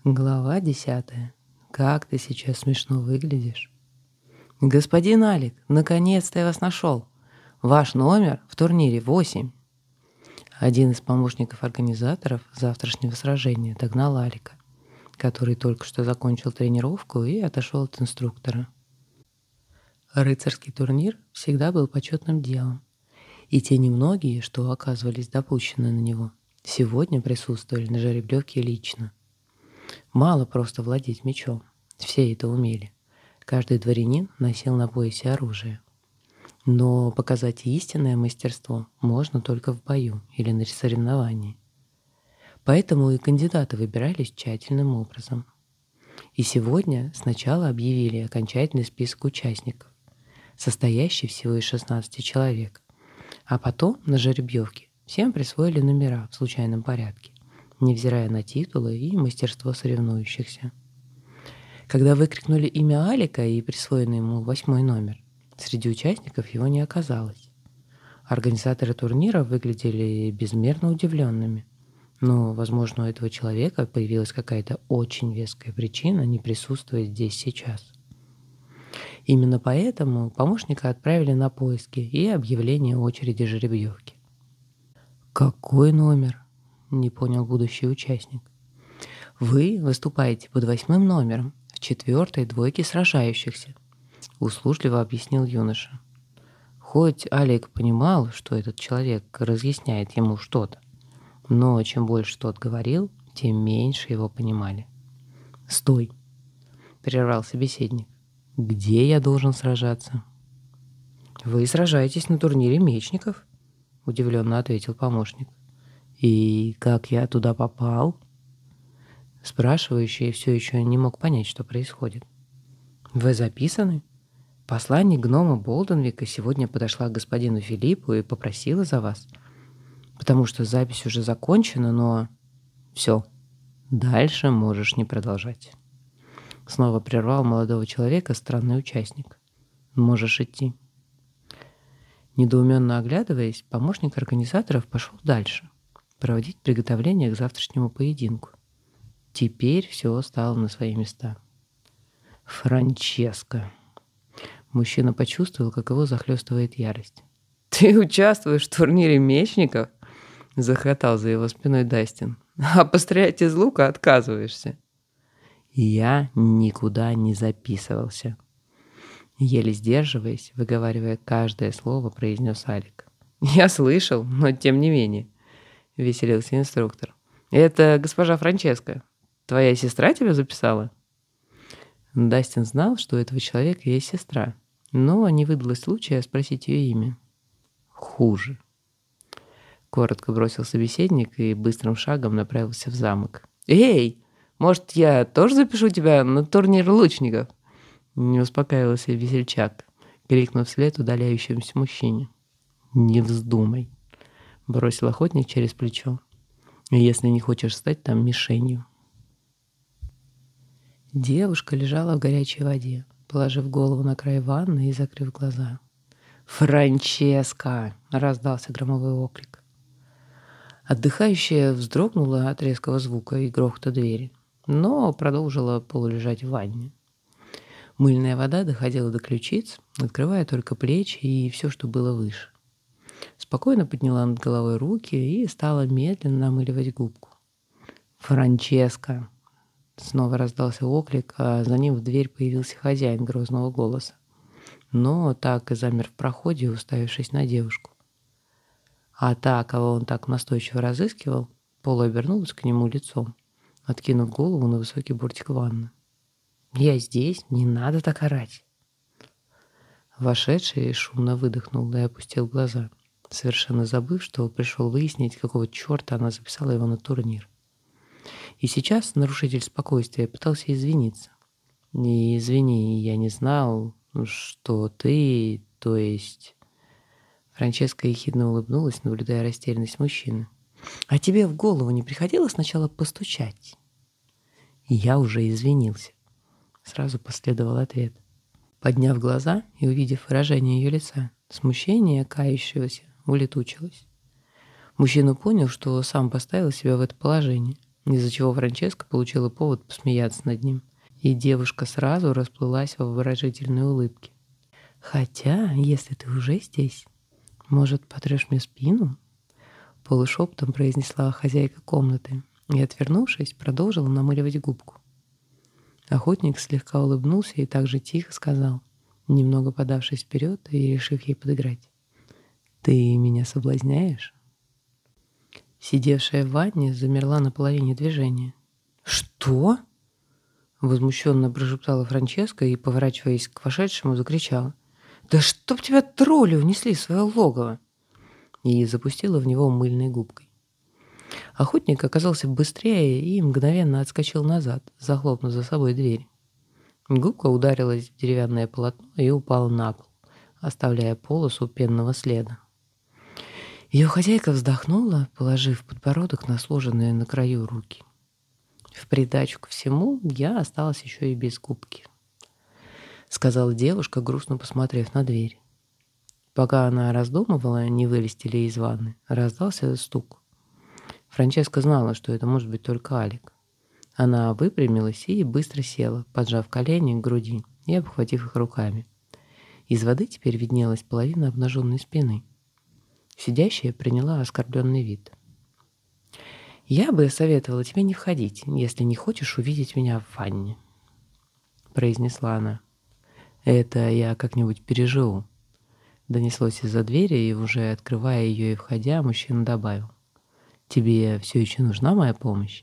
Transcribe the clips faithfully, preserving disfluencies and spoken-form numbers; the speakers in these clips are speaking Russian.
Глава десятая. Как ты сейчас смешно выглядишь. Господин Алик, наконец-то я вас нашел. Ваш номер в турнире восемь. Один из помощников организаторов завтрашнего сражения догнал Алика, который только что закончил тренировку и отошел от инструктора. Рыцарский турнир всегда был почетным делом, и те немногие, что оказывались допущены на него, сегодня присутствовали на жеребьевке лично. Мало просто владеть мечом. Все это умели. Каждый дворянин носил на поясе оружие. Но показать истинное мастерство можно только в бою или на соревновании. Поэтому и кандидаты выбирались тщательным образом. И сегодня сначала объявили окончательный список участников, состоящий всего из шестнадцати человек. А потом на жеребьевке всем присвоили номера в случайном порядке, невзирая на титулы и мастерство соревнующихся. Когда выкрикнули имя Алика и присвоенный ему восьмой номер, среди участников его не оказалось. Организаторы турнира выглядели безмерно удивленными, но, возможно, у этого человека появилась какая-то очень веская причина не присутствовать здесь сейчас. Именно поэтому помощника отправили на поиски и объявление очереди жеребьевки. «Какой номер?» — не понял будущий участник. «Вы выступаете под восьмым номером в четвертой двойке сражающихся», — услужливо объяснил юноша. Хоть Алик понимал, что этот человек разъясняет ему что-то, но чем больше тот говорил, тем меньше его понимали. «Стой!» — прервал собеседник. «Где я должен сражаться?» «Вы сражаетесь на турнире мечников», — удивленно ответил помощник. «И как я туда попал?» Спрашивающий все еще не мог понять, что происходит. «Вы записаны? Посланник гнома Болденвика сегодня подошла к господину Филиппу и попросила за вас, потому что запись уже закончена, но...» «Все, дальше можешь не продолжать». Снова прервал молодого человека странный участник. «Можешь идти». Недоуменно оглядываясь, помощник организаторов пошел дальше, проводить приготовления к завтрашнему поединку. Теперь все стало на свои места. «Франческо!» Мужчина почувствовал, как его захлестывает ярость. «Ты участвуешь в турнире мечников?» — захохотал за его спиной Дастин. «А пострелять из лука отказываешься?» «Я никуда не записывался», — еле сдерживаясь, выговаривая каждое слово, произнес Алик. «Я слышал, но тем не менее», — веселился инструктор. «Это госпожа Франческо. Твоя сестра тебя записала?» Дастин знал, что у этого человека есть сестра, но не выдалось случая спросить ее имя. «Хуже», — коротко бросил собеседник и быстрым шагом направился в замок. «Эй, может, я тоже запишу тебя на турнир лучников?» Не успокаивался весельчак, крикнув вслед удаляющемуся мужчине. «Не вздумай», — бросил охотник через плечо, «если не хочешь стать там мишенью». Девушка лежала в горячей воде, положив голову на край ванны и закрыв глаза. «Франческо!» — раздался громовой оклик. Отдыхающая вздрогнула от резкого звука и грохота двери, но продолжила полулежать в ванне. Мыльная вода доходила до ключиц, открывая только плечи и все, что было выше. Спокойно подняла над головой руки и стала медленно намыливать губку. «Франческо!» Снова раздался оклик, а за ним в дверь появился хозяин грозного голоса. Но так и замер в проходе, уставившись на девушку. А та, кого он так настойчиво разыскивал, полуобернулась к нему лицом, откинув голову на высокий бортик ванны. «Я здесь, не надо так орать!» Вошедший шумно выдохнул и опустил глаза, совершенно забыв, что пришел выяснить, какого черта она записала его на турнир. И сейчас нарушитель спокойствия пытался извиниться. «Не извини, я не знал, что ты, то есть...» Франческа ехидно улыбнулась, наблюдая растерянность мужчины. «А тебе в голову не приходило сначала постучать?» «Я уже извинился», — сразу последовал ответ. Подняв глаза и увидев выражение ее лица, смущение кающегося улетучилось. Мужчина понял, что сам поставил себя в это положение, из-за чего Франческа получила повод посмеяться над ним, и девушка сразу расплылась во выразительной улыбке. «Хотя, если ты уже здесь, может, потрешь мне спину?» Полушепотом произнесла хозяйка комнаты и, отвернувшись, продолжила намыливать губку. Охотник слегка улыбнулся и также тихо сказал, немного подавшись вперед и решив ей подыграть: «Ты меня соблазняешь?» Сидевшая в ванне замерла на половине движения. «Что?» — возмущенно прошептала Франческа и, поворачиваясь к вошедшему, закричала: «Да чтоб тебя тролли унесли в свое логово!» и запустила в него мыльной губкой. Охотник оказался быстрее и мгновенно отскочил назад, захлопнув за собой дверь. Губка ударилась в деревянное полотно и упала на пол, оставляя полосу пенного следа. Ее хозяйка вздохнула, положив подбородок на сложенные на краю руки. «В придачу ко всему я осталась еще и без губки», — сказала девушка, грустно посмотрев на дверь. Пока она раздумывала, не вылезти ли из ванны, раздался стук. Франческа знала, что это может быть только Алик. Она выпрямилась и быстро села, поджав колени к груди и обхватив их руками. Из воды теперь виднелась половина обнаженной спины. Сидящая приняла оскорбленный вид. «Я бы советовала тебе не входить, если не хочешь увидеть меня в ванне», — произнесла она. «Это я как-нибудь переживу», — донеслось из-за двери, и уже открывая ее и входя, мужчина добавил: «Тебе все еще нужна моя помощь?»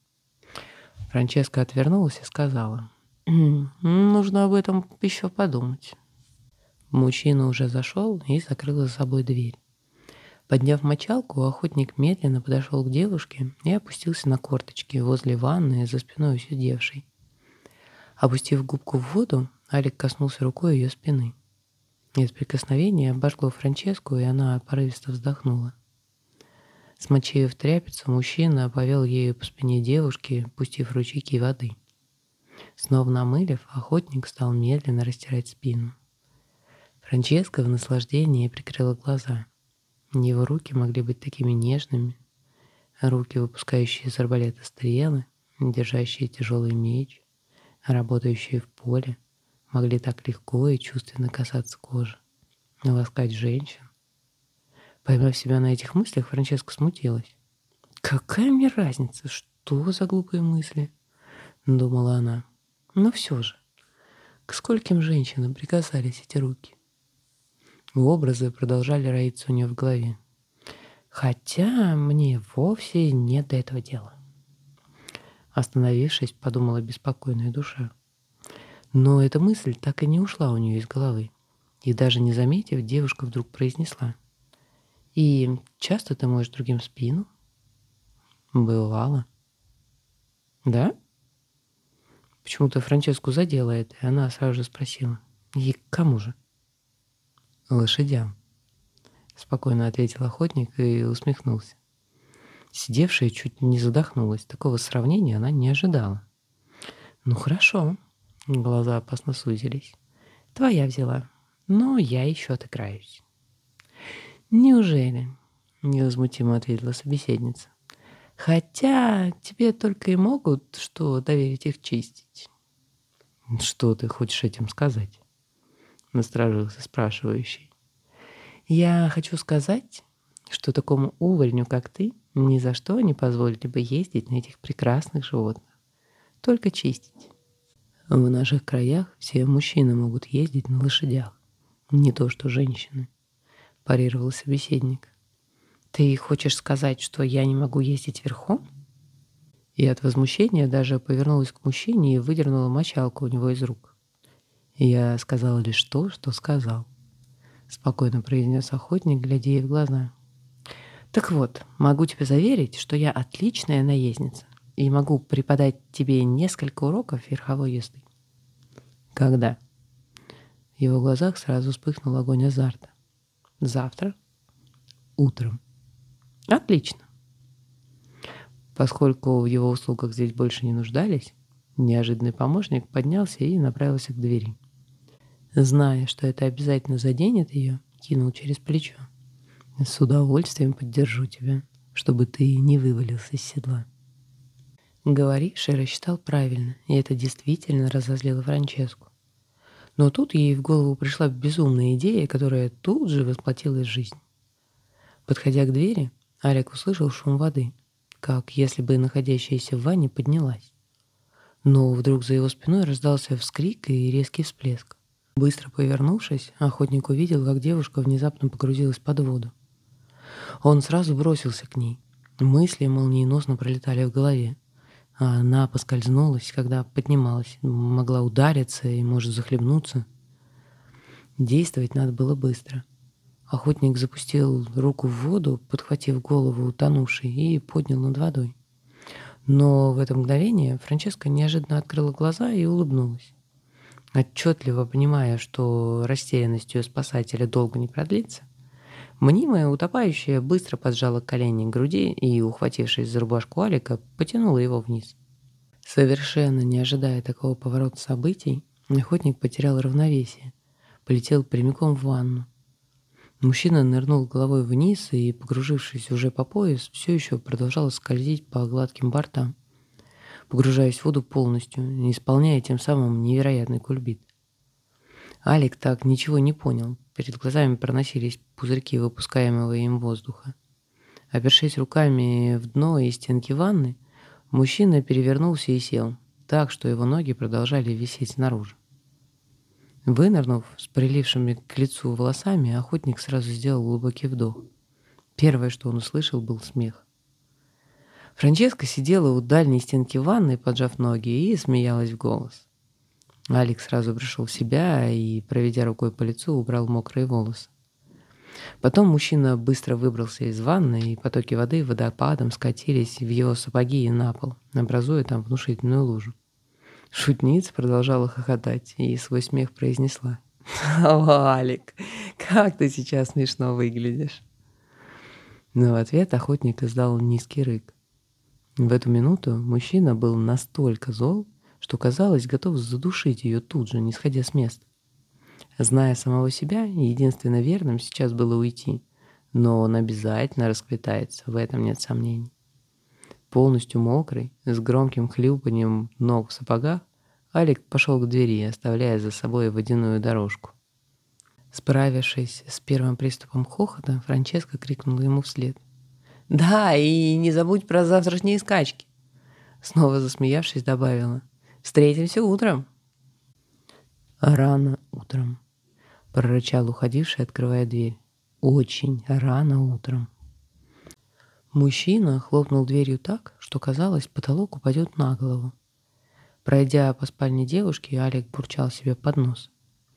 Франческа отвернулась и сказала: «Нужно об этом еще подумать». Мужчина уже зашел и закрыл за собой дверь. Подняв мочалку, охотник медленно подошел к девушке и опустился на корточки возле ванны за спиной сидевшей. Опустив губку в воду, Алик коснулся рукой ее спины. Из прикосновения обожгло Франческу, и она порывисто вздохнула. Смочив тряпицу, мужчина повел ею по спине девушки, пустив ручейки воды. Снова намылив, охотник стал медленно растирать спину. Франческа в наслаждении прикрыла глаза. Его руки могли быть такими нежными, руки, выпускающие из арбалета стрелы, держащие тяжелый меч, работающие в поле, могли так легко и чувственно касаться кожи, ласкать женщин. Поймав себя на этих мыслях, Франческа смутилась. «Какая мне разница, что за глупые мысли?» — думала она. «Но все же, к скольким женщинам прикасались эти руки?» Образы продолжали роиться у нее в голове. «Хотя мне вовсе нет до этого дела». Остановившись, подумала беспокойная душа. Но эта мысль так и не ушла у нее из головы. И даже не заметив, девушка вдруг произнесла: «И часто ты моешь другим спину?» «Бывало». «Да?» Почему-то Франческу задело это, и она сразу же спросила: «И к кому же?» «Лошадям», — спокойно ответил охотник и усмехнулся. Сидевшая чуть не задохнулась. Такого сравнения она не ожидала. «Ну хорошо», — глаза опасно сузились. «Твоя взяла, но я еще отыграюсь». «Неужели?» — невозмутимо ответила собеседница. «Хотя тебе только и могут что доверить их чистить». «Что ты хочешь этим сказать?» — насторожился спрашивающий. «Я хочу сказать, что такому увольню, как ты, ни за что не позволили бы ездить на этих прекрасных животных. Только чистить. В наших краях все мужчины могут ездить на лошадях, не то что женщины», — парировал собеседник. «Ты хочешь сказать, что я не могу ездить верхом?» И от возмущения даже повернулась к мужчине и выдернула мочалку у него из рук. «Я сказал лишь то, что сказал», — спокойно произнес охотник, глядя ей в глаза. «Так вот, могу тебе заверить, что я отличная наездница и могу преподать тебе несколько уроков верховой езды». «Когда?» В его глазах сразу вспыхнул огонь азарта. «Завтра? Утром». «Отлично». Поскольку в его услугах здесь больше не нуждались, неожиданный помощник поднялся и направился к двери. Зная, что это обязательно заденет ее, кинул через плечо: «С удовольствием поддержу тебя, чтобы ты не вывалился из седла». Говоривший рассчитал правильно, и это действительно разозлило Франческу. Но тут ей в голову пришла безумная идея, которая тут же воплотилась в жизнь. Подходя к двери, Алик услышал шум воды, как если бы находящаяся в ванне поднялась. Но вдруг за его спиной раздался вскрик и резкий всплеск. Быстро повернувшись, охотник увидел, как девушка внезапно погрузилась под воду. Он сразу бросился к ней. Мысли молниеносно пролетали в голове. А она поскользнулась, когда поднималась, могла удариться и, может, захлебнуться. Действовать надо было быстро. Охотник запустил руку в воду, подхватив голову утонувшей, и поднял над водой. Но в это мгновение Франческа неожиданно открыла глаза и улыбнулась. Отчетливо понимая, что растерянность ее спасателя долго не продлится, мнимая утопающая быстро поджала колени к груди и, ухватившись за рубашку Алика, потянула его вниз. Совершенно не ожидая такого поворота событий, охотник потерял равновесие, полетел прямиком в ванну. Мужчина нырнул головой вниз и, погружившись уже по пояс, все еще продолжал скользить по гладким бортам, погружаясь в воду полностью, исполняя тем самым невероятный кульбит. Алик так ничего не понял. Перед глазами проносились пузырьки выпускаемого им воздуха. Опершись руками в дно и стенки ванны, мужчина перевернулся и сел, так, что его ноги продолжали висеть снаружи. Вынырнув с прилившими к лицу волосами, охотник сразу сделал глубокий вдох. Первое, что он услышал, был смех. Франческа сидела у дальней стенки ванны, поджав ноги, и смеялась в голос. Алик сразу пришел в себя и, проведя рукой по лицу, убрал мокрые волосы. Потом мужчина быстро выбрался из ванны, и потоки воды водопадом скатились в его сапоги и на пол, образуя там внушительную лужу. Шутница продолжала хохотать и свой смех произнесла: «О, Алик, как ты сейчас смешно выглядишь!» Но в ответ охотник издал низкий рык. В эту минуту мужчина был настолько зол, что, казалось, готов задушить ее тут же, не сходя с места. Зная самого себя, единственно верным сейчас было уйти, но он обязательно расквитается, в этом нет сомнений. Полностью мокрый, с громким хлюпанием ног в сапогах, Алик пошел к двери, оставляя за собой водяную дорожку. Справившись с первым приступом хохота, Франческа крикнула ему вслед: «Да, и не забудь про завтрашние скачки!» Снова засмеявшись, добавила: «Встретимся утром!» «Рано утром», — прорычал уходивший, открывая дверь. «Очень рано утром». Мужчина хлопнул дверью так, что, казалось, потолок упадет на голову. Пройдя по спальне девушки, Алик бурчал себе под нос: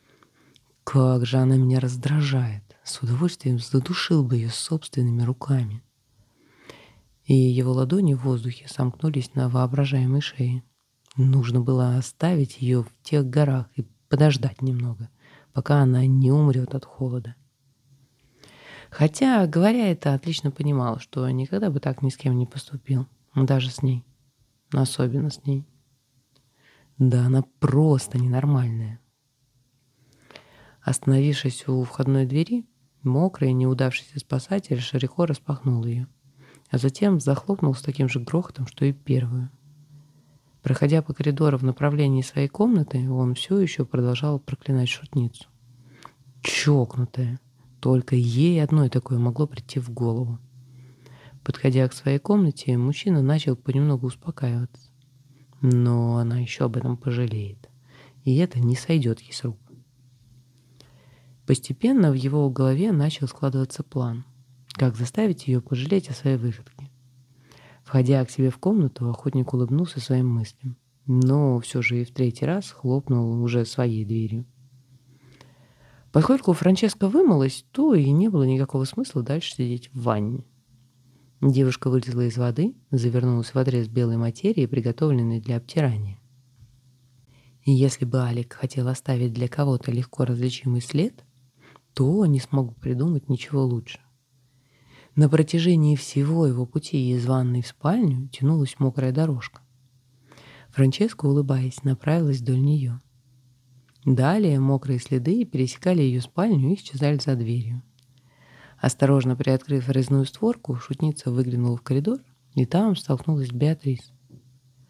«Как же она меня раздражает! С удовольствием задушил бы ее собственными руками!» И его ладони в воздухе сомкнулись на воображаемой шее. Нужно было оставить ее в тех горах и подождать немного, пока она не умрет от холода. Хотя, говоря это, отлично понимал, что никогда бы так ни с кем не поступил, даже с ней, особенно с ней. Да она просто ненормальная. Остановившись у входной двери, мокрый, неудавшийся спасатель широко распахнул ее, а затем захлопнул с таким же грохотом, что и первую. Проходя по коридору в направлении своей комнаты, он все еще продолжал проклинать шутницу. Чокнутая. Только ей одной такое могло прийти в голову. Подходя к своей комнате, мужчина начал понемногу успокаиваться. Но она еще об этом пожалеет, и это не сойдет ей с рук. Постепенно в его голове начал складываться план, как заставить ее пожалеть о своей выходке. Входя к себе в комнату, охотник улыбнулся своим мыслям, но все же и в третий раз хлопнул уже своей дверью. Поскольку Франческа вымылась, то и не было никакого смысла дальше сидеть в ванне. Девушка вылезла из воды, завернулась в отрез белой материи, приготовленной для обтирания. И если бы Алик хотел оставить для кого-то легко различимый след, то не смог бы придумать ничего лучше. На протяжении всего его пути из ванной в спальню тянулась мокрая дорожка. Франческа, улыбаясь, направилась вдоль нее. Далее мокрые следы пересекали ее спальню и исчезали за дверью. Осторожно приоткрыв резную створку, шутница выглянула в коридор, и там столкнулась с Беатрис.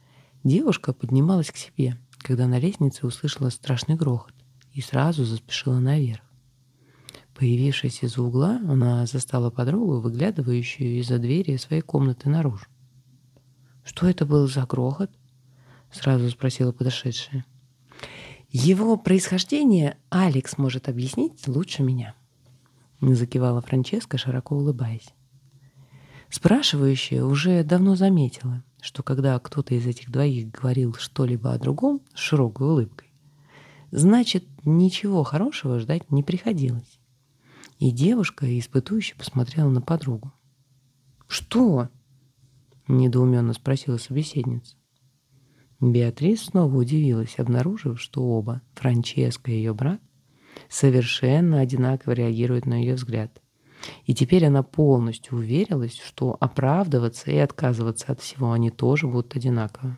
Девушка поднималась к себе, когда на лестнице услышала страшный грохот и сразу заспешила наверх. Появившись из-за угла, она застала подругу, выглядывающую из-за двери своей комнаты наружу. «Что это был за грохот?» — сразу спросила подошедшая. «Его происхождение Алекс может объяснить лучше меня», — закивала Франческа, широко улыбаясь. Спрашивающая уже давно заметила, что когда кто-то из этих двоих говорил что-либо о другом с широкой улыбкой, значит, ничего хорошего ждать не приходилось. И девушка испытующе посмотрела на подругу. «Что?» — недоуменно спросила собеседница. Беатрис снова удивилась, обнаружив, что оба, Франческа и ее брат, совершенно одинаково реагируют на ее взгляд. И теперь она полностью уверилась, что оправдываться и отказываться от всего они тоже будут одинаково.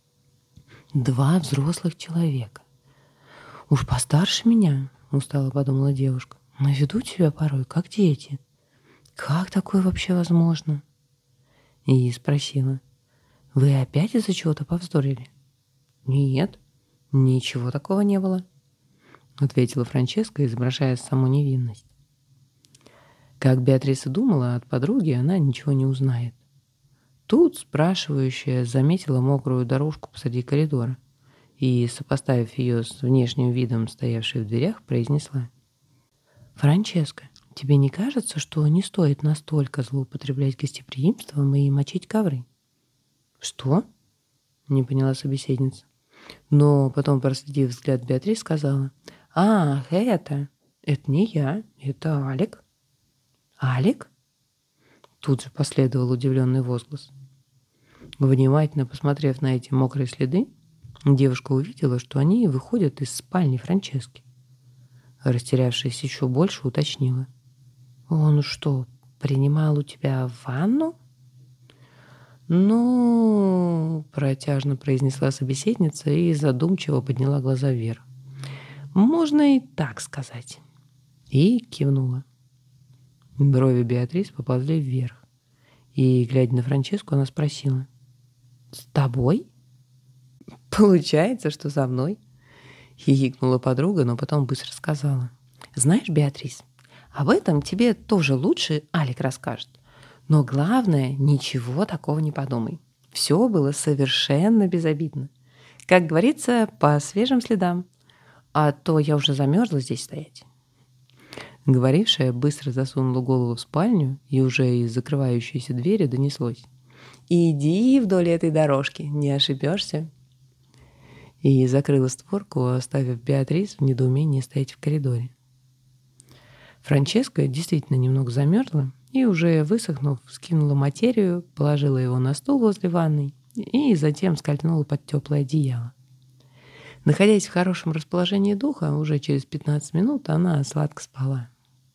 «Два взрослых человека. Уж постарше меня», — устало подумала девушка, «но ведут себя порой как дети. Как такое вообще возможно?» И спросила: «Вы опять из-за чего-то повздорили?» «Нет, ничего такого не было», — ответила Франческа, изображая саму невинность. Как Беатриса думала, от подруги она ничего не узнает. Тут спрашивающая заметила мокрую дорожку посреди коридора и, сопоставив ее с внешним видом стоявшей в дверях, произнесла: «Франческа, тебе не кажется, что не стоит настолько злоупотреблять гостеприимством и мочить ковры?» «Что?» — не поняла собеседница. Но потом, проследив взгляд Беатрис, сказала: «Ах, это... это не я, это Алик». «Алик?» Тут же последовал удивленный возглас. Внимательно посмотрев на эти мокрые следы, девушка увидела, что они выходят из спальни Франчески. Растерявшись еще больше, уточнила: «Он что, принимал у тебя ванну?» «Ну...» — протяжно произнесла собеседница и задумчиво подняла глаза вверх. «Можно и так сказать». И кивнула. Брови Беатрис поползли вверх. И, глядя на Франческу, она спросила: «С тобой?» «Получается, что со мной?» — хихикнула подруга, но потом быстро сказала: «Знаешь, Беатрис, об этом тебе тоже лучше Алик расскажет. Но главное, ничего такого не подумай. Все было совершенно безобидно. Как говорится, по свежим следам. А то я уже замерзла здесь стоять». Говорившая быстро засунула голову в спальню, и уже из закрывающейся двери донеслось: «Иди вдоль этой дорожки, не ошибешься». И закрыла створку, оставив Беатрис в недоумении стоять в коридоре. Франческа действительно немного замерзла и, уже высохнув, скинула материю, положила его на стул возле ванной и затем скользнула под теплое одеяло. Находясь в хорошем расположении духа, уже через пятнадцать минут она сладко спала.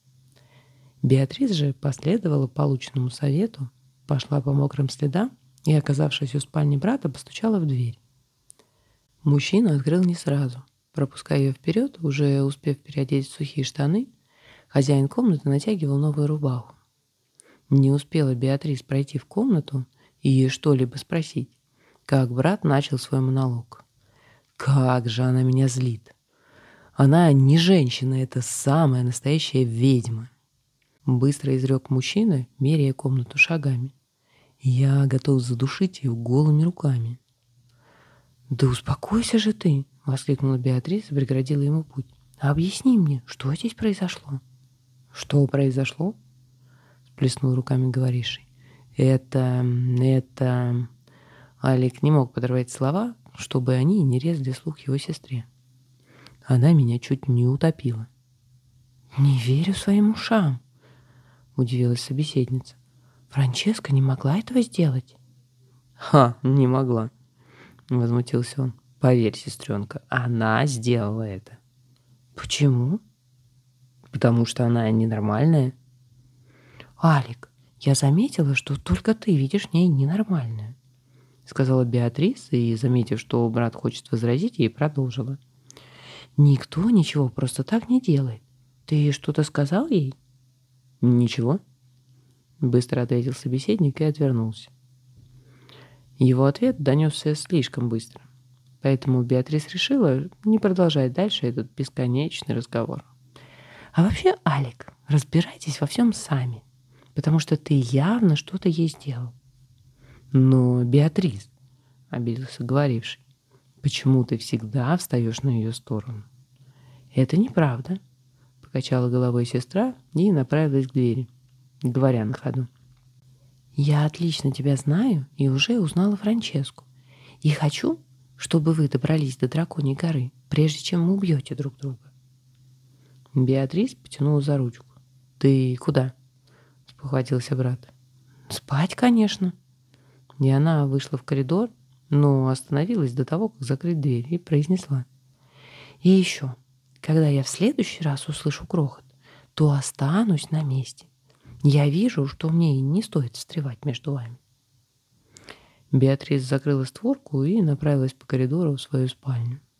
Беатрис же последовала полученному совету, пошла по мокрым следам и, оказавшись у спальни брата, постучала в дверь. Мужчина открыл не сразу. Пропуская ее вперед, уже успев переодеть в сухие штаны, хозяин комнаты натягивал новую рубаху. Не успела Беатрис пройти в комнату и что-либо спросить, как брат начал свой монолог. «Как же она меня злит! Она не женщина, это самая настоящая ведьма!» Быстро изрек мужчина, меряя комнату шагами. «Я готов задушить ее голыми руками». «Да успокойся же ты!» — воскликнула Беатрис и преградила ему путь. «Объясни мне, что здесь произошло?» «Что произошло?» — сплеснул руками говоривший. «Это... это...» Алик не мог подорвать слова, чтобы они не резали слух его сестре. «Она меня чуть не утопила». «Не верю своим ушам», — удивилась собеседница. «Франческа не могла этого сделать?» «Ха, не могла», — возмутился он. «Поверь, сестренка, она сделала это». «Почему?» «Потому что она ненормальная». «Алик, я заметила, что только ты видишь в ней ненормальную», — сказала Беатрис, и, заметив, что брат хочет возразить, ей продолжила. «Никто ничего просто так не делает. Ты что-то сказал ей?» «Ничего», — быстро ответил собеседник и отвернулся. Его ответ донесся слишком быстро, поэтому Беатрис решила не продолжать дальше этот бесконечный разговор. А вообще, Алик, разбирайтесь во всем сами, потому что ты явно что-то ей сделал. Но, Беатрис, обиделся говоривший, почему ты всегда встаешь на ее сторону? Это неправда, покачала головой сестра и направилась к двери, говоря на ходу. Я отлично тебя знаю и уже узнала Франческу. И хочу, чтобы вы добрались до Драконьей горы, прежде чем вы убьете друг друга. Беатрис потянула за ручку. «Ты куда?» — спохватился брат. «Спать, конечно». И она вышла в коридор, но остановилась до того, как закрыть дверь, и произнесла. «И еще, когда я в следующий раз услышу грохот, то останусь на месте. Я вижу, что мне не стоит встревать между вами». Беатрис закрыла створку и направилась по коридору в свою спальню.